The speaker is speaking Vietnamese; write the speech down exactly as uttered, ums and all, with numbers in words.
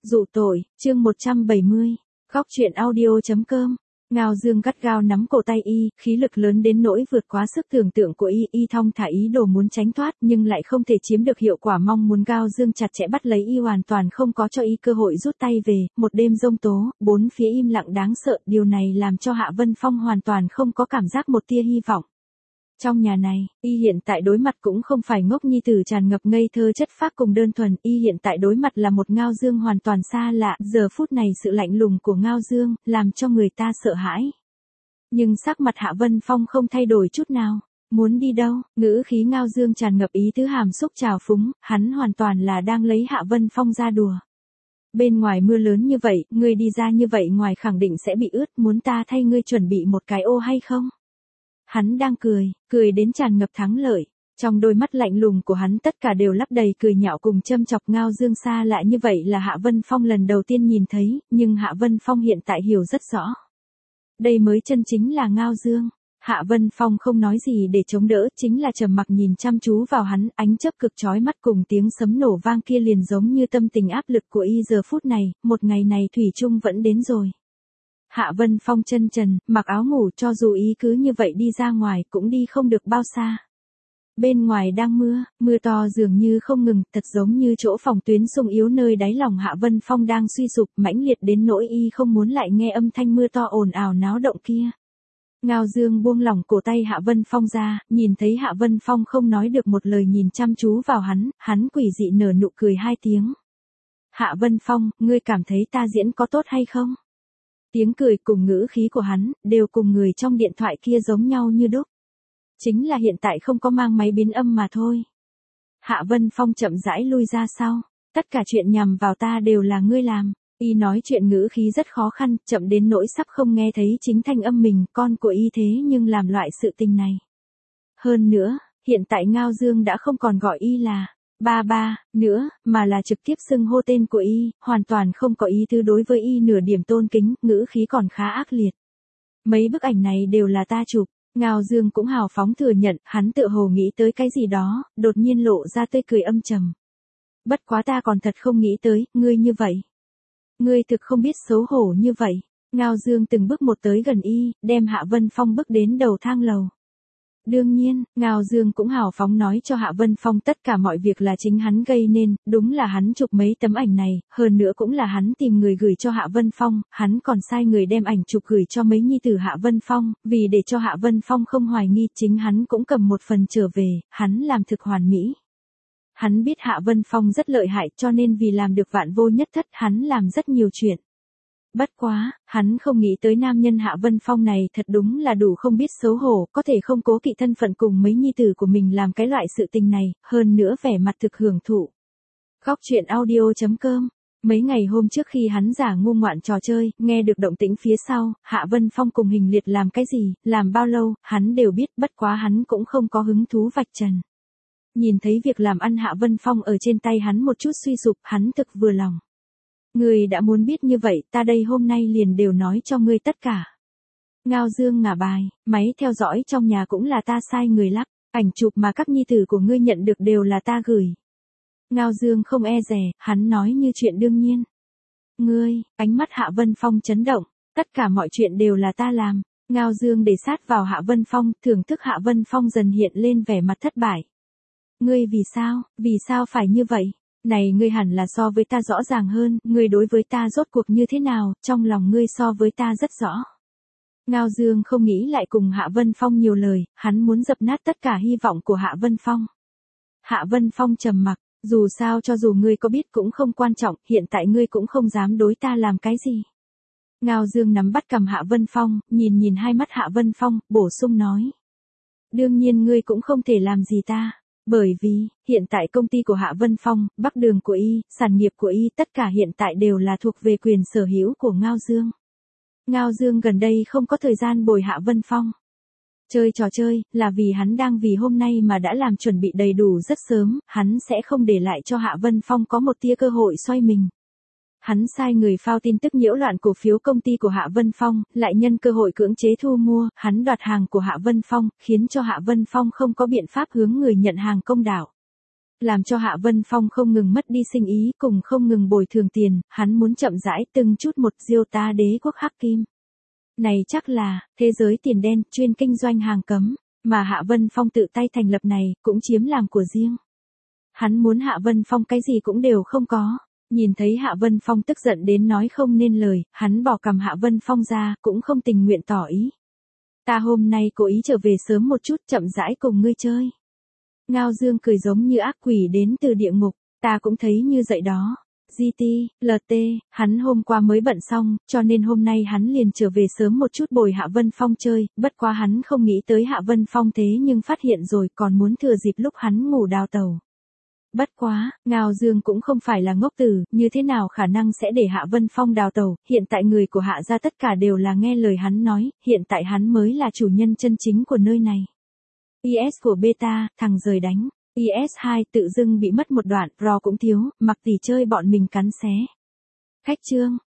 Dụ tội, chương một trăm bảy mươi. Góc truyện audio.com. Ngao Dương gắt gao nắm cổ tay y, khí lực lớn đến nỗi vượt quá sức tưởng tượng của y, y thong thả ý đồ muốn tránh thoát nhưng lại không thể chiếm được hiệu quả mong muốn. Ngao Dương chặt chẽ bắt lấy y, hoàn toàn không có cho y cơ hội rút tay về. Một đêm giông tố, bốn phía im lặng đáng sợ, điều này làm cho Hạ Vân Phong hoàn toàn không có cảm giác một tia hy vọng. Trong nhà này, y hiện tại đối mặt cũng không phải ngốc nhi tử tràn ngập ngây thơ chất phác cùng đơn thuần, y hiện tại đối mặt là một Ngao Dương hoàn toàn xa lạ. Giờ phút này sự lạnh lùng của Ngao Dương làm cho người ta sợ hãi. Nhưng sắc mặt Hạ Vân Phong không thay đổi chút nào. Muốn đi đâu? Ngữ khí Ngao Dương tràn ngập ý tứ hàm xúc trào phúng, hắn hoàn toàn là đang lấy Hạ Vân Phong ra đùa. Bên ngoài mưa lớn như vậy, ngươi đi ra như vậy ngoài khẳng định sẽ bị ướt, muốn ta thay ngươi chuẩn bị một cái ô hay không? Hắn đang cười, cười đến tràn ngập thắng lợi. Trong đôi mắt lạnh lùng của hắn tất cả đều lấp đầy cười nhạo cùng châm chọc. Ngao Dương xa lạ như vậy là Hạ Vân Phong lần đầu tiên nhìn thấy, nhưng Hạ Vân Phong hiện tại hiểu rất rõ. Đây mới chân chính là Ngao Dương. Hạ Vân Phong không nói gì để chống đỡ, chính là trầm mặc nhìn chăm chú vào hắn, ánh chớp cực chói mắt cùng tiếng sấm nổ vang kia liền giống như tâm tình áp lực của y giờ phút này, một ngày này thủy chung vẫn đến rồi. Hạ Vân Phong chân trần, mặc áo ngủ, cho dù ý cứ như vậy đi ra ngoài cũng đi không được bao xa. Bên ngoài đang mưa, mưa to dường như không ngừng, thật giống như chỗ phòng tuyến sung yếu nơi đáy lòng Hạ Vân Phong đang suy sụp mãnh liệt đến nỗi y không muốn lại nghe âm thanh mưa to ồn ào náo động kia. Ngao Dương buông lỏng cổ tay Hạ Vân Phong ra, nhìn thấy Hạ Vân Phong không nói được một lời nhìn chăm chú vào hắn, hắn quỷ dị nở nụ cười hai tiếng. Hạ Vân Phong, ngươi cảm thấy ta diễn có tốt hay không? Tiếng cười cùng ngữ khí của hắn, đều cùng người trong điện thoại kia giống nhau như đúc. Chính là hiện tại không có mang máy biến âm mà thôi. Hạ Vân Phong chậm rãi lui ra sau. Tất cả chuyện nhằm vào ta đều là ngươi làm. Y nói chuyện ngữ khí rất khó khăn, chậm đến nỗi sắp không nghe thấy chính thanh âm mình, con của y thế nhưng làm loại sự tình này. Hơn nữa, hiện tại Ngao Dương đã không còn gọi y là ba ba nữa, mà là trực tiếp xưng hô tên của y, hoàn toàn không có ý tứ đối với y nửa điểm tôn kính, ngữ khí còn khá ác liệt. Mấy bức ảnh này đều là ta chụp. Ngao Dương cũng hào phóng thừa nhận, hắn tự hồ nghĩ tới cái gì đó, đột nhiên lộ ra tươi cười âm trầm. Bất quá ta còn thật không nghĩ tới, ngươi như vậy. Ngươi thực không biết xấu hổ như vậy. Ngao Dương từng bước một tới gần y, đem Hạ Vân Phong bước đến đầu thang lầu. Đương nhiên, Ngao Dương cũng hào phóng nói cho Hạ Vân Phong tất cả mọi việc là chính hắn gây nên, đúng là hắn chụp mấy tấm ảnh này, hơn nữa cũng là hắn tìm người gửi cho Hạ Vân Phong, hắn còn sai người đem ảnh chụp gửi cho mấy nhi tử Hạ Vân Phong, vì để cho Hạ Vân Phong không hoài nghi, chính hắn cũng cầm một phần trở về, hắn làm thực hoàn mỹ. Hắn biết Hạ Vân Phong rất lợi hại cho nên vì làm được vạn vô nhất thất hắn làm rất nhiều chuyện. Bất quá, hắn không nghĩ tới nam nhân Hạ Vân Phong này thật đúng là đủ không biết xấu hổ, có thể không cố kỵ thân phận cùng mấy nhi tử của mình làm cái loại sự tình này, hơn nữa vẻ mặt thực hưởng thụ. Góc truyện audio.com. Mấy ngày hôm trước khi hắn giả ngu ngoạn trò chơi, nghe được động tĩnh phía sau, Hạ Vân Phong cùng Hình Liệt làm cái gì, làm bao lâu, hắn đều biết, bất quá hắn cũng không có hứng thú vạch trần. Nhìn thấy việc làm ăn Hạ Vân Phong ở trên tay hắn một chút suy sụp, hắn thực vừa lòng. Ngươi đã muốn biết như vậy, ta đây hôm nay liền đều nói cho ngươi tất cả. Ngao Dương ngả bài, máy theo dõi trong nhà cũng là ta sai người lắp, ảnh chụp mà các nhi tử của ngươi nhận được đều là ta gửi. Ngao Dương không e dè, hắn nói như chuyện đương nhiên. Ngươi, ánh mắt Hạ Vân Phong chấn động, tất cả mọi chuyện đều là ta làm. Ngao Dương để sát vào Hạ Vân Phong, thưởng thức Hạ Vân Phong dần hiện lên vẻ mặt thất bại. Ngươi vì sao, vì sao phải như vậy? Này ngươi hẳn là so với ta rõ ràng hơn, ngươi đối với ta rốt cuộc như thế nào, trong lòng ngươi so với ta rất rõ. Ngao Dương không nghĩ lại cùng Hạ Vân Phong nhiều lời, hắn muốn dập nát tất cả hy vọng của Hạ Vân Phong. Hạ Vân Phong trầm mặc, dù sao cho dù ngươi có biết cũng không quan trọng, hiện tại ngươi cũng không dám đối ta làm cái gì. Ngao Dương nắm bắt cầm Hạ Vân Phong, nhìn nhìn hai mắt Hạ Vân Phong, bổ sung nói. Đương nhiên ngươi cũng không thể làm gì ta. Bởi vì, hiện tại công ty của Hạ Vân Phong, Bắc Đường của y, sản nghiệp của y, tất cả hiện tại đều là thuộc về quyền sở hữu của Ngao Dương. Ngao Dương gần đây không có thời gian bồi Hạ Vân Phong. Chơi trò chơi, là vì hắn đang vì hôm nay mà đã làm chuẩn bị đầy đủ rất sớm, hắn sẽ không để lại cho Hạ Vân Phong có một tia cơ hội xoay mình. Hắn sai người phao tin tức nhiễu loạn cổ phiếu công ty của Hạ Vân Phong, lại nhân cơ hội cưỡng chế thu mua, hắn đoạt hàng của Hạ Vân Phong, khiến cho Hạ Vân Phong không có biện pháp hướng người nhận hàng công đạo. làm cho Hạ Vân Phong không ngừng mất đi sinh ý cùng không ngừng bồi thường tiền, hắn muốn chậm rãi từng chút một diêu ta đế quốc hắc kim. Này chắc là, thế giới tiền đen, chuyên kinh doanh hàng cấm, mà Hạ Vân Phong tự tay thành lập này, cũng chiếm làm của riêng. Hắn muốn Hạ Vân Phong cái gì cũng đều không có. Nhìn thấy Hạ Vân Phong tức giận đến nói không nên lời, hắn bỏ cầm Hạ Vân Phong ra, cũng không tình nguyện tỏ ý. Ta hôm nay cố ý trở về sớm một chút, chậm rãi cùng ngươi chơi. Ngao Dương cười giống như ác quỷ đến từ địa ngục, ta cũng thấy như vậy đó. giê tê, lờ tê, hắn hôm qua mới bận xong, cho nên hôm nay hắn liền trở về sớm một chút bồi Hạ Vân Phong chơi, bất quá hắn không nghĩ tới Hạ Vân Phong thế nhưng phát hiện rồi còn muốn thừa dịp lúc hắn ngủ đào tẩu. Bất quá, Ngao Dương cũng không phải là ngốc tử, như thế nào khả năng sẽ để Hạ Vân Phong đào tẩu, hiện tại người của Hạ gia tất cả đều là nghe lời hắn nói, hiện tại hắn mới là chủ nhân chân chính của nơi này. i ét của beta, thằng rời đánh. i ét hai tự dưng bị mất một đoạn, Ro cũng thiếu, mặc tỷ chơi bọn mình cắn xé. Khách chương.